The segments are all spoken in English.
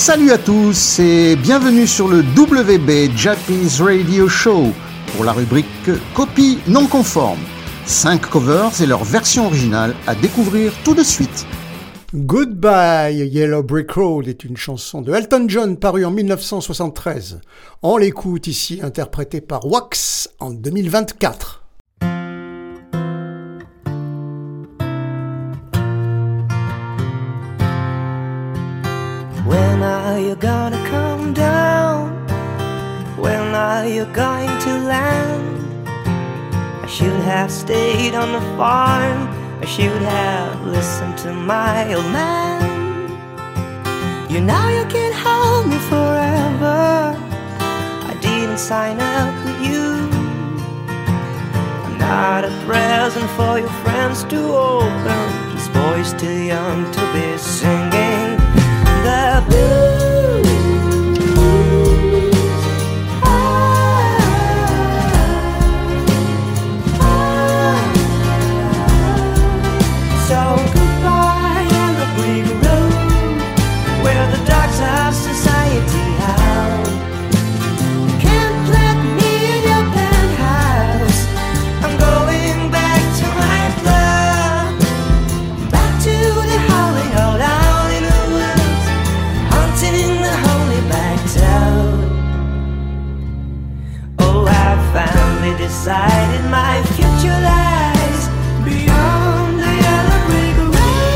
Salut à tous et bienvenue sur le WB Jappies Radio Show pour la rubrique Copie non conforme. 5 covers et leur version originale à découvrir tout de suite. Goodbye Yellow Brick Road est une chanson de Elton John parue en 1973. On l'écoute ici interprétée par Wax en 2024. When are you gonna come down? When are you going to land? I should have stayed on the farm. I should have listened to my old man. You know you can't hold me forever. I didn't sign up with you. I'm not a present for your friends to open. This boy's too young to be singing the blues. So goodbye yellow brick road, where the dogs of society howl. You can't let me in your penthouse. I'm going back to my club, back to the howling old owl in the woods, hunting the holy black toad. Oh, I finally decided my future lies beyond the yellow brick road.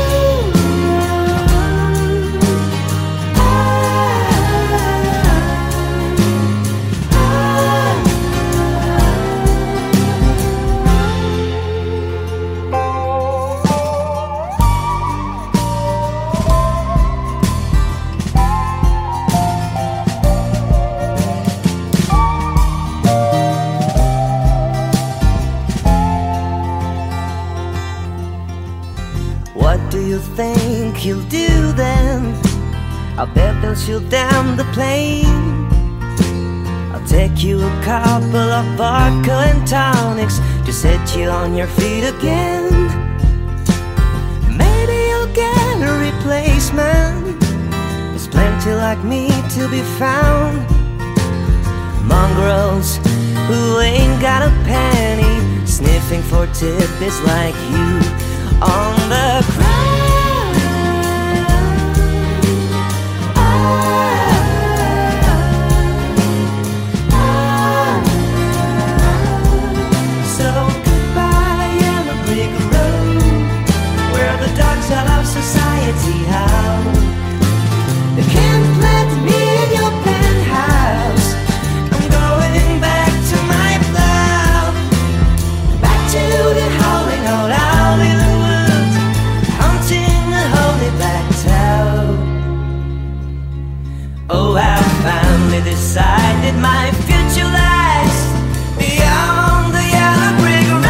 What do you think he'll do then? I'll bet they'll shoot down the plane. I'll take you a couple of vodka and tonics to set you on your feet again. Maybe you'll get a replacement. There's plenty like me to be found. Mongrels who ain't got a penny, sniffing for tidbits like you on the ground. So goodbye yellow brick road, where the dogs of society howl. They can't let me in your penthouse. I'm going back to my plow, back to the howling old owl in the woods, hunting the holy black toad. Oh, I finally decided my future lies beyond the yellow brick road.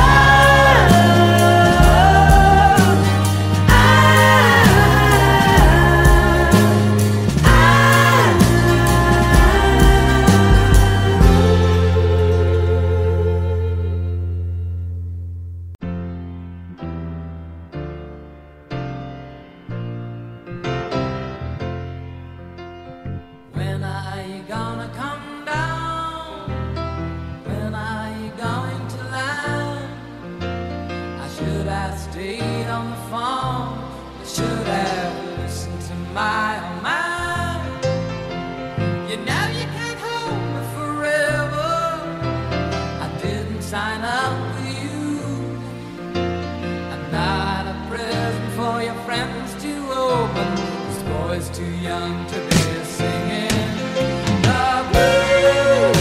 When are you gonna come down? When are you going to land? I should have stayed on the phone. I should have listened to my own mind. You know you can't hold me forever. I didn't sign up with you. I'm not a present for your friends to open. This boy's too young to be singing the blues.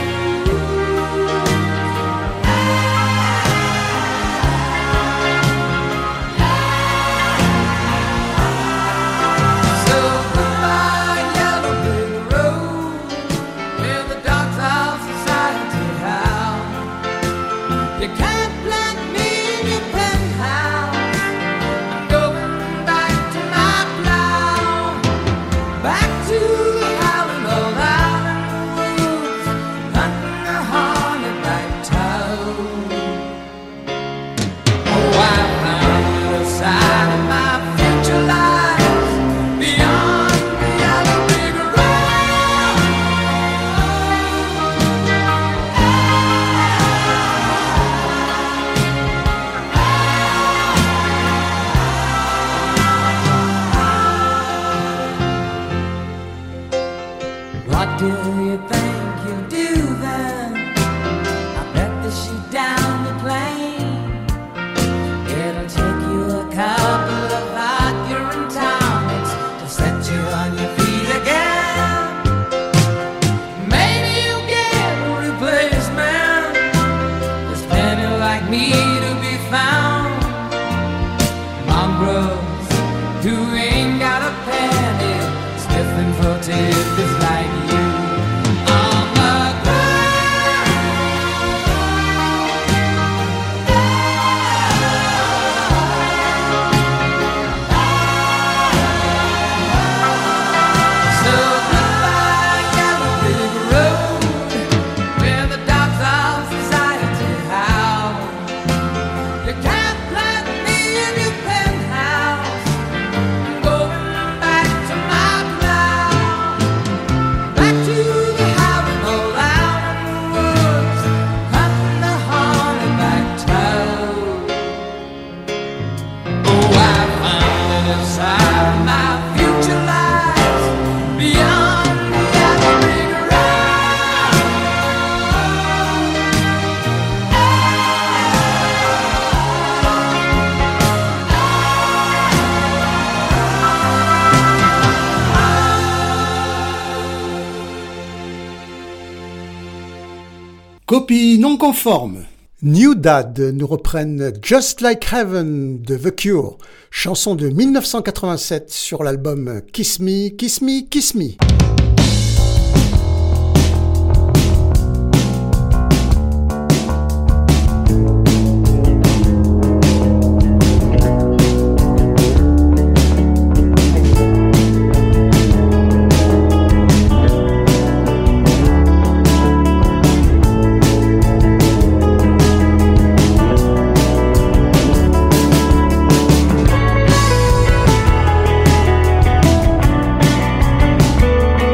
So goodbye yellow brick road, where the dogs of society howl. You can't plant me in your penthouse. I'm going back to my plow, back What do you think you'll do then? I bet they shoot down the plane. It'll take you a couple of Accurate tonics to set you on your feet again. Maybe you'll get a replacement. There's plenty like me to be found. Mongrels who ain't got a penny, sniffing for tips like you. On the ground. So goodbye, yellow brick road, where the dogs of society howl. You can't plant me in your penthouse. I'm going back to my plow, back to the house all out in the woods, cutting the hornback toad. Oh, I found it inside my future lies beyond the yellow brick road. Copie non conforme. New Dad nous reprennent Just Like Heaven de The Cure, chanson de 1987 sur l'album Kiss Me, Kiss Me, Kiss Me. Just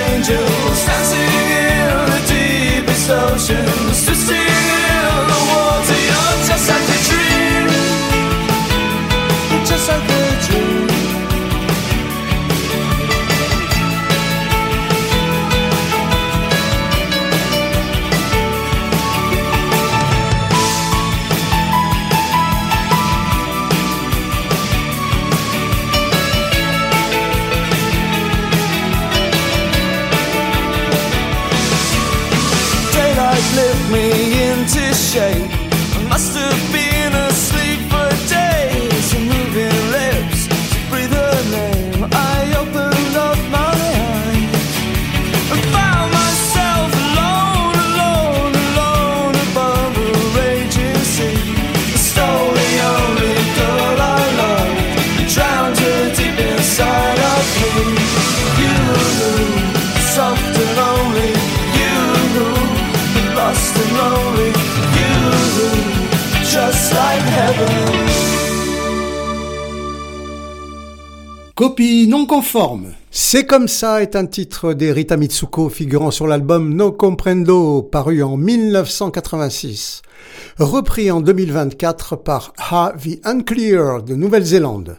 angels dancing in the deepest oceans, twisting in the water. You're just like a dream, just like a dream. Lift me into shape. I must have been asleep for days. Moving lips to breathe her name. I opened up my eyes and found myself alone, alone, alone above a raging sea. I stole the only girl I loved and drowned her deep inside of me. You, soft and lonely, lost and lonely, you, just like heaven. Copie non conforme. C'est comme ça est un titre des Rita Mitsuko figurant sur l'album No Comprendo, paru en 1986, repris en 2024 par Ha The Unclear de Nouvelle-Zélande.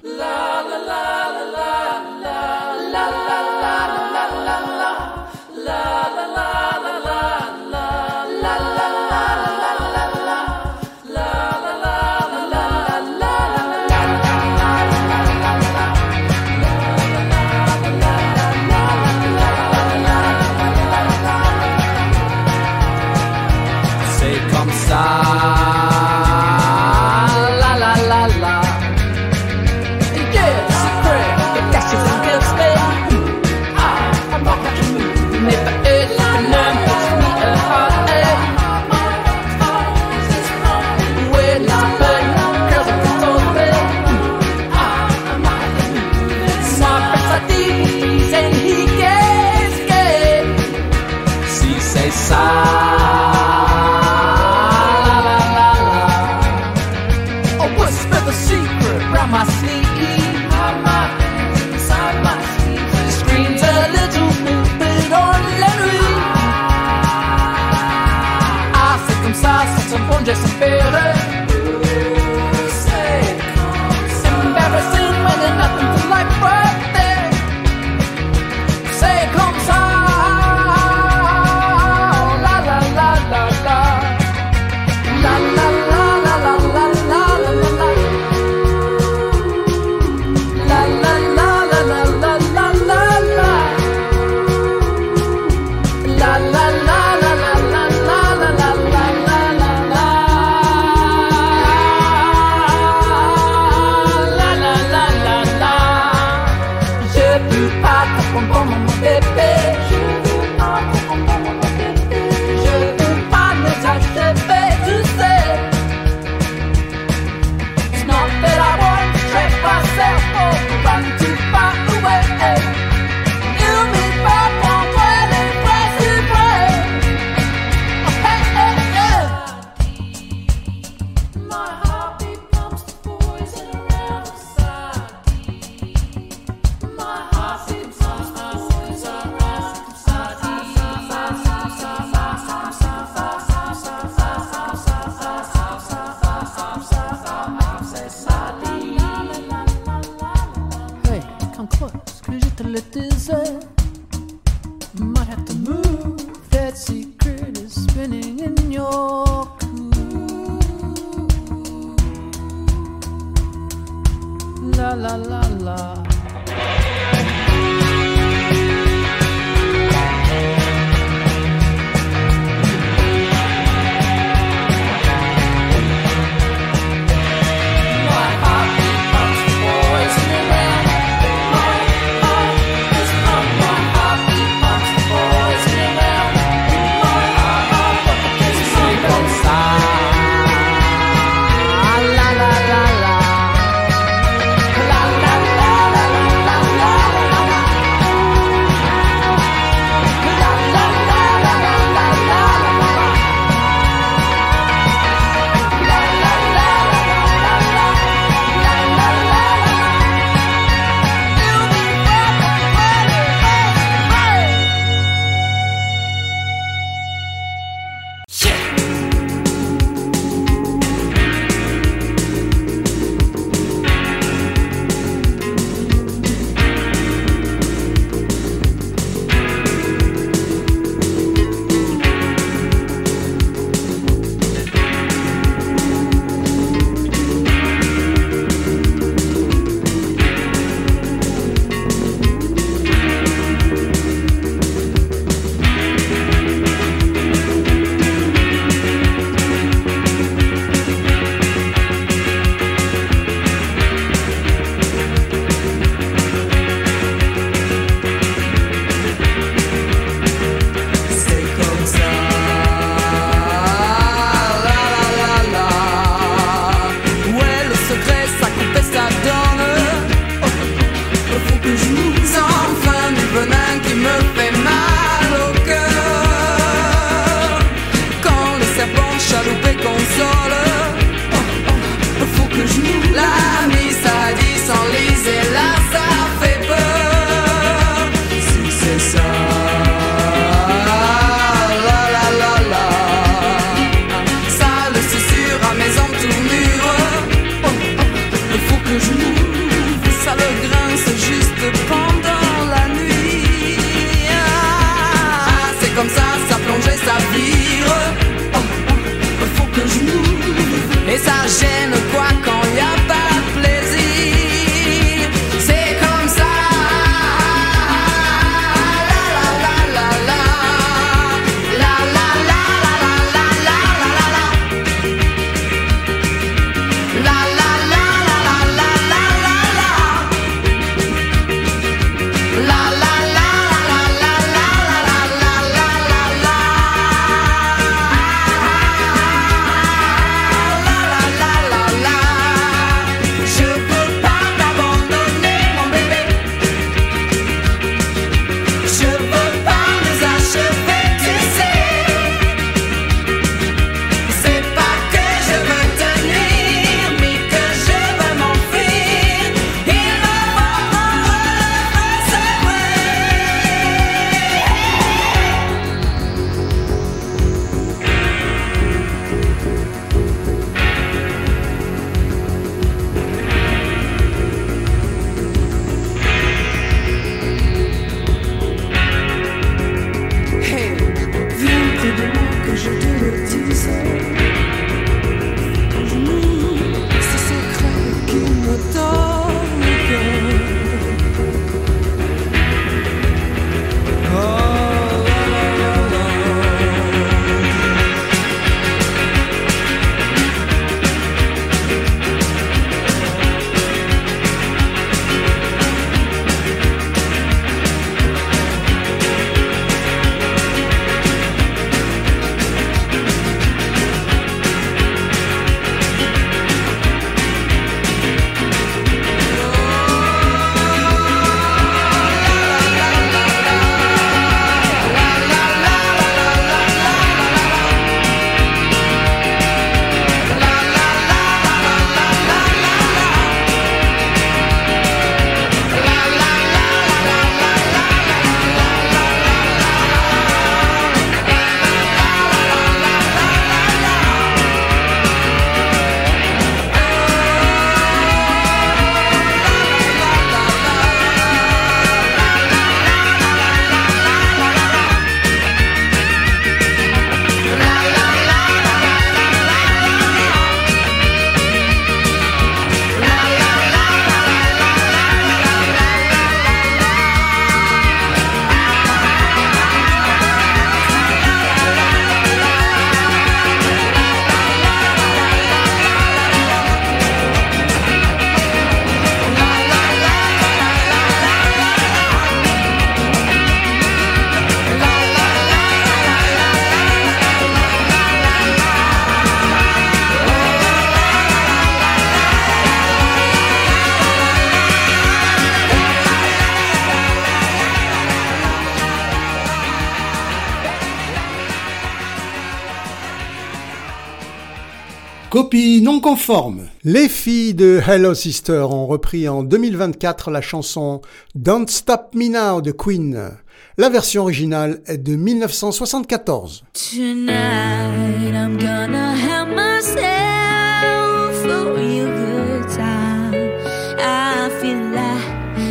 Copie non conforme. Les filles de Hello Sister ont repris en 2024 la chanson Don't Stop Me Now de Queen. La version originale est de 1974. Tonight I'm gonna have myself a real good time. I feel like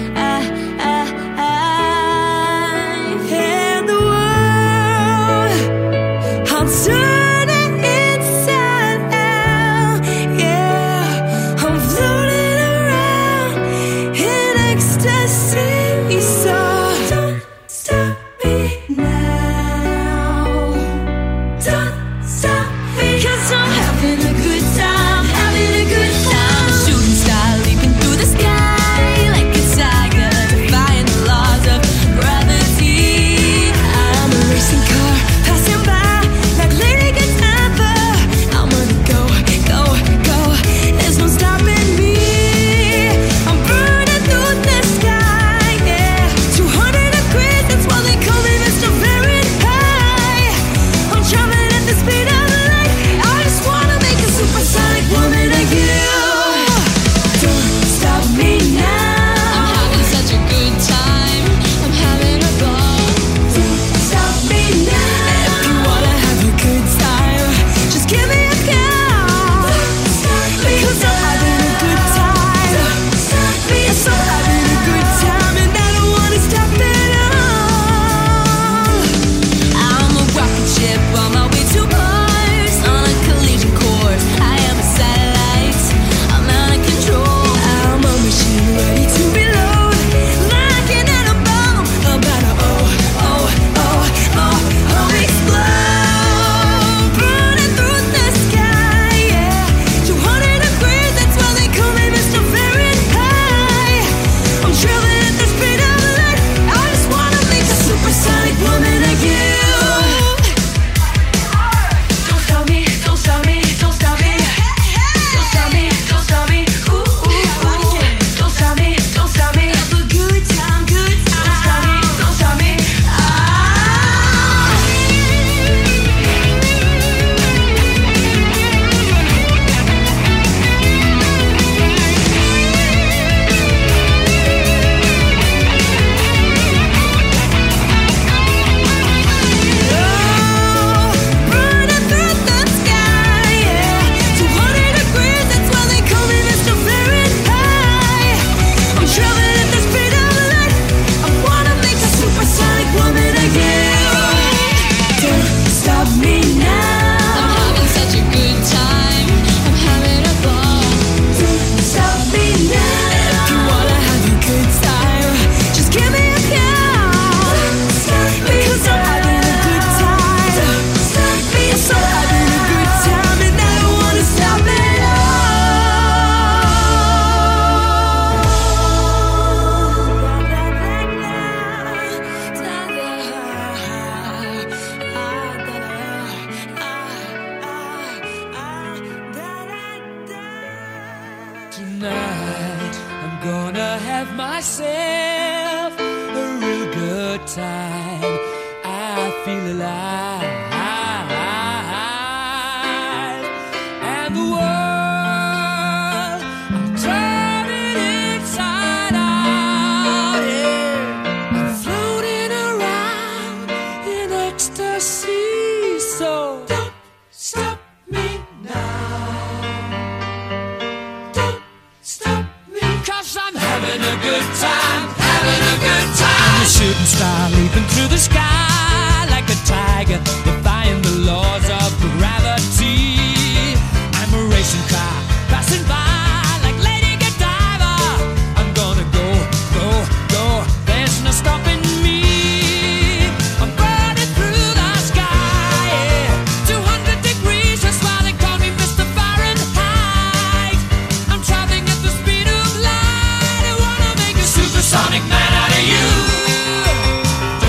in the world I'm turning inside out. Yeah, I'm floating around in ecstasy. So don't stop me now. Don't stop me, 'cause I'm having a good time, having a good time. Shooting star leaping through the sky like a tiger, defying the laws of gravity. I'm a racing car passing by like Lady Godiva. I'm gonna go, go, go. There's no stopping me. I'm burning through the sky, yeah. 200 degrees, that's why they call me Mr. Fahrenheit. I'm traveling at the speed of light. I just wanna make a supersonic woman of you. Don't stop me now. I'm having such a good time. I'm having a ball. Don't stop me now. If you wanna have a good time, just give me a call. Don't stop me, 'cause I'm having a good time. Don't stop me, yes, I'm having a good time, and I don't wanna stop at all. I'm a rocket ship on my way to Mars, on a collision course. I am a satellite. I'm out of control. I'm a machine ready to reload, like an atom bomb, about to explode, burning through the sky. Yeah, 200 degrees. That's why they call me Mr. Fahrenheit. I'm traveling at the speed of light. I just wanna make a supersonic woman of you. Don't stop me, don't stop me, don't stop me. Don't stop me, don't stop me. Ooh, ooh, ooh. Don't stop me, don't stop me. Have a good time, good time. Don't stop me, don't stop me. Burning through the sky, yeah. 200 degrees, that's why they call me Mr. Fahrenheit. I'm traveling at the speed of light. I wanna make a supersonic woman of you. Don't stop me now. I'm having such a good time. I'm having a ball. Don't stop me now. If you wanna have a good time, just give me a call. Don't stop me, 'cause I'm having a good time. Don't stop me, yes, I'm having a good time, and I don't wanna stop at Tonight I'm gonna have myself a real good time. I feel alive, and the world I'm turning inside out. Yeah, I'm floating around in ecstasy. So don't stop me now. Don't stop me, 'cause I'm having a good time, having a good time. I'm a shooting star leaping through the sky like a tiger, defying the laws of gravity. I'm a racing car passing by like Lady Godiva. I'm gonna go, go, go. There's no stopping me. I'm burning through the sky, yeah. 200 degrees, that's why they call me Mr. Fahrenheit. I'm traveling at the speed of light. I wanna make a supersonic man out of you.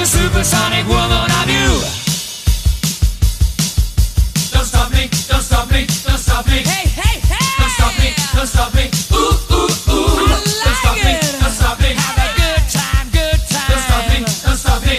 supersonic woman of you. Don't stop me, don't stop me, don't stop me. Hey, hey, hey! Don't stop me, don't stop me. Ooh, ooh, ooh. Don't stop me, don't stop me. Have a good time, good time. Don't stop me, don't stop me.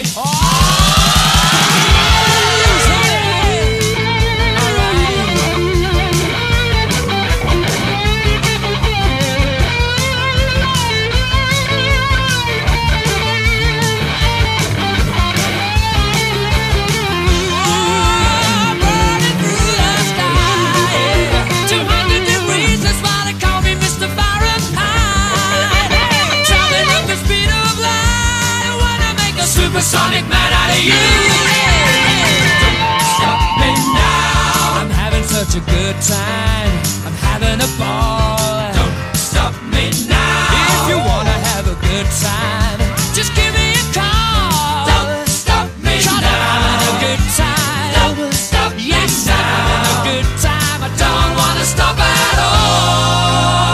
Supersonic man out of you. Don't stop me now. I'm having such a good time. I'm having a ball. Don't stop me now. If you wanna have a good time, just give me a call. Don't stop me I'm now. having a good time. Don't stop me Yes, I'm now. having a good time. I Don't wanna stop at all.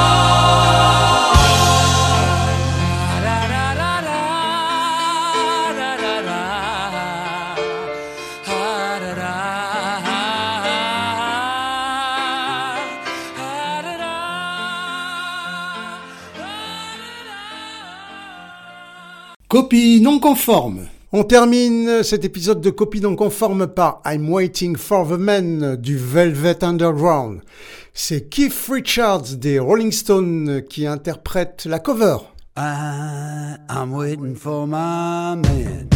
Copie non conforme. On termine cet épisode de Copie non conforme par I'm Waiting for the Man du Velvet Underground. C'est Keith Richards des Rolling Stones qui interprète la cover. I'm waiting for my man.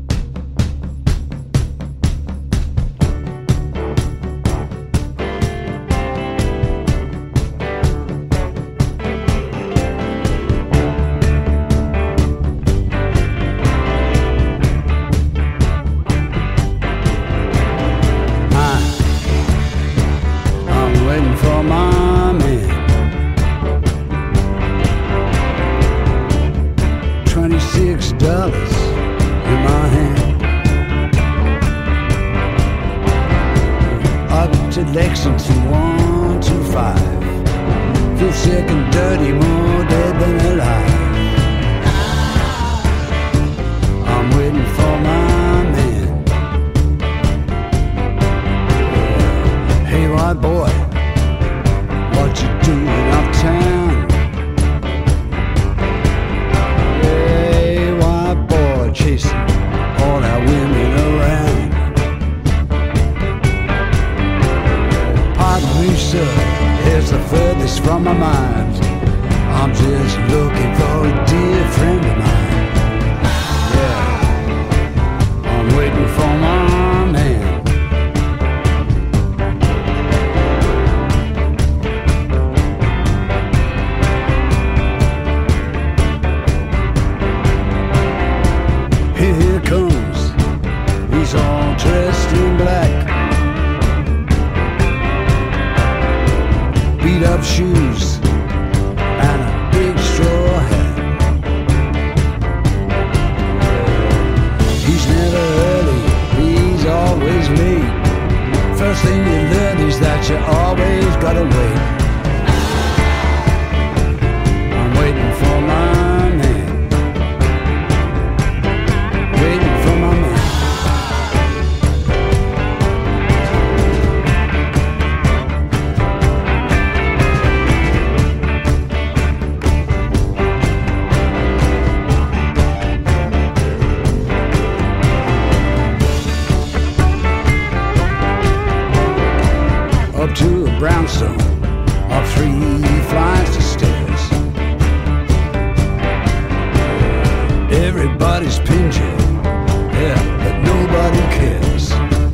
I'm waiting for my man. $26 in my hand. Up to Lexington 125. Feel sick and dirty, more dead than alive. I'm waiting for my man. Hey, white boy, what you doing uptown? Hey, white boy, chasing all that women around. Pardon me, sir, it's the furthest from my mind. I'm just looking for a dear friend of mine. Yeah, I'm waiting for my man. Here comes, he's all dressed in black. Beat up shoes and a big straw hat. He's never early, he's always late. First thing you learn is that you always gotta wait. I'm waiting for my man. Waiting for my man. Up to a brownstone, up 3 flights of stairs. Everybody's pinned you, yeah, but nobody cares.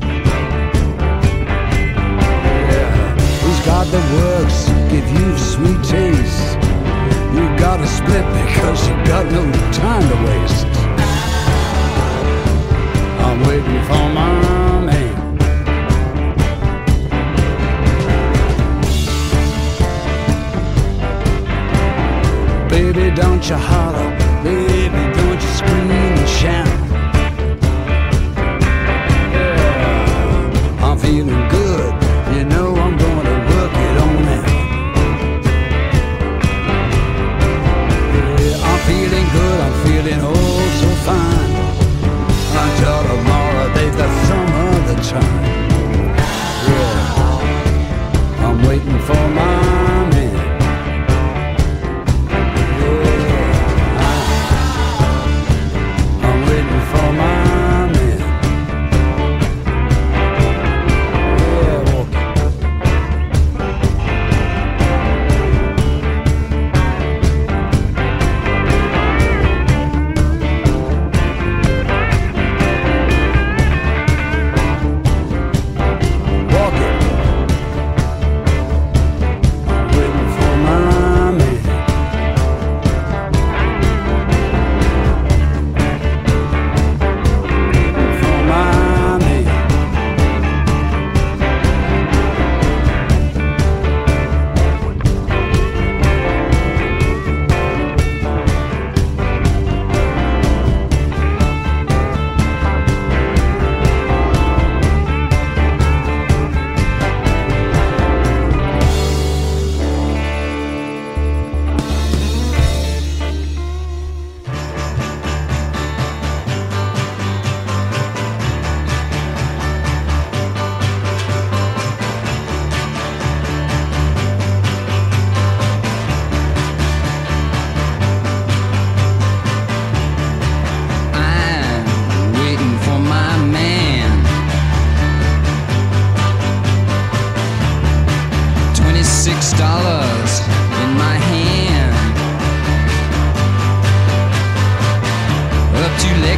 Yeah, he's got the works, give you sweet taste. You gotta split because you got no time to waste. I'm waiting for my man. Baby, don't you holler, baby, don't you scream and shout. Yeah, I'm feeling good, you know I'm gonna work it on now. Yeah, I'm feeling good, I'm feeling oh so fine.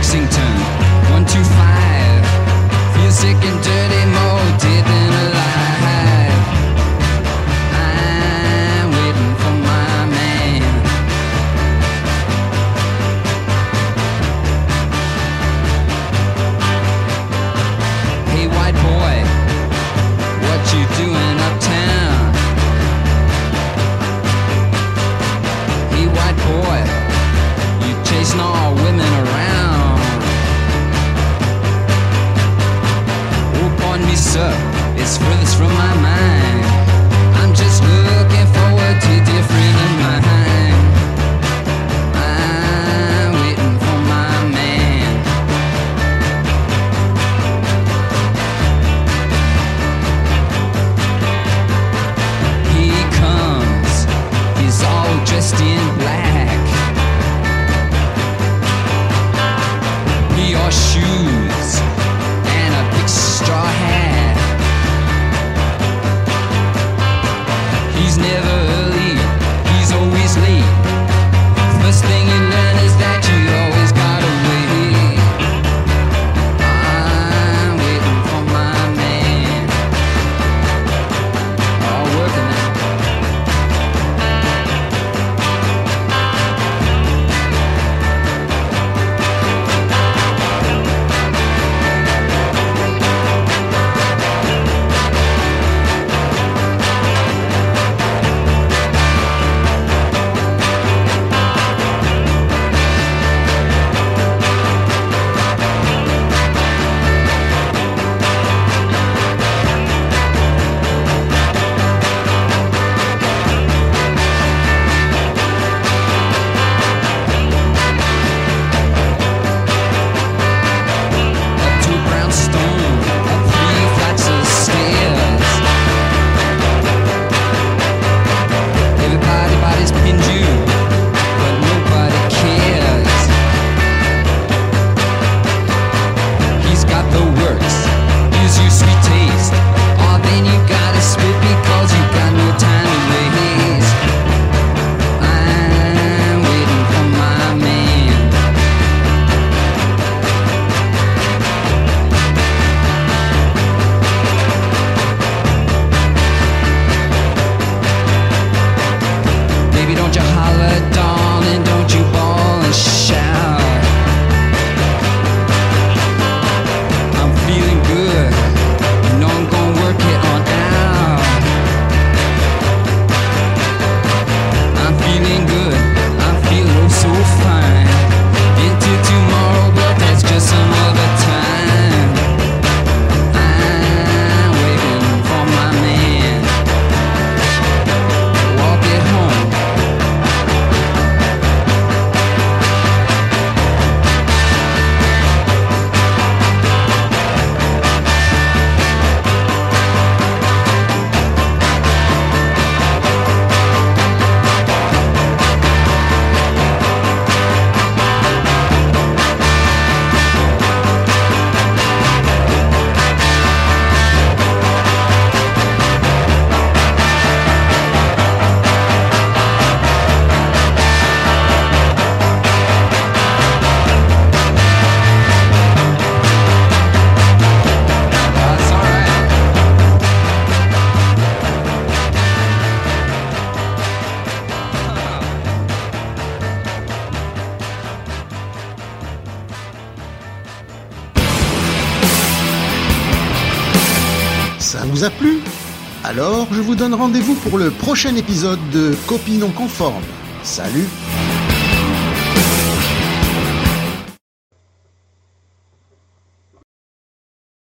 Lexington, 125. Feel sick and dirty, more dead than alive. I'm waiting for my man. Hey white boy, what you doing uptown? Hey white boy, you chasing all women around. Oh pardon me sir, it's furthest from my mind. I'm just looking forward to different in mind. I'm waiting for my man. He comes, he's all dressed in black. He wore shoes and a big straw hat. He's never early, he's always late. First thing you learn is that you always gotta wait. I'm waiting for my man. All working now. Up to a brownstone, up 3 flights of stairs. Everybody's pinned you, but nobody cares. He's got the works, gives you sweet taste. Oh, then you gotta spit because you got no time to waste. I'm waiting for my man. Baby, don't you holler, darling, don't you bawl and shout. I'm feeling good, you know I'm gonna work it on out. I'm feeling good, I'm feeling oh so fine. Into tomorrow, but that's just some other time. I'm waiting for my man. Walk it home. That's all right. Ça vous a plu? Alors, je vous donne rendez-vous pour le prochain épisode de Copie non conforme. Salut!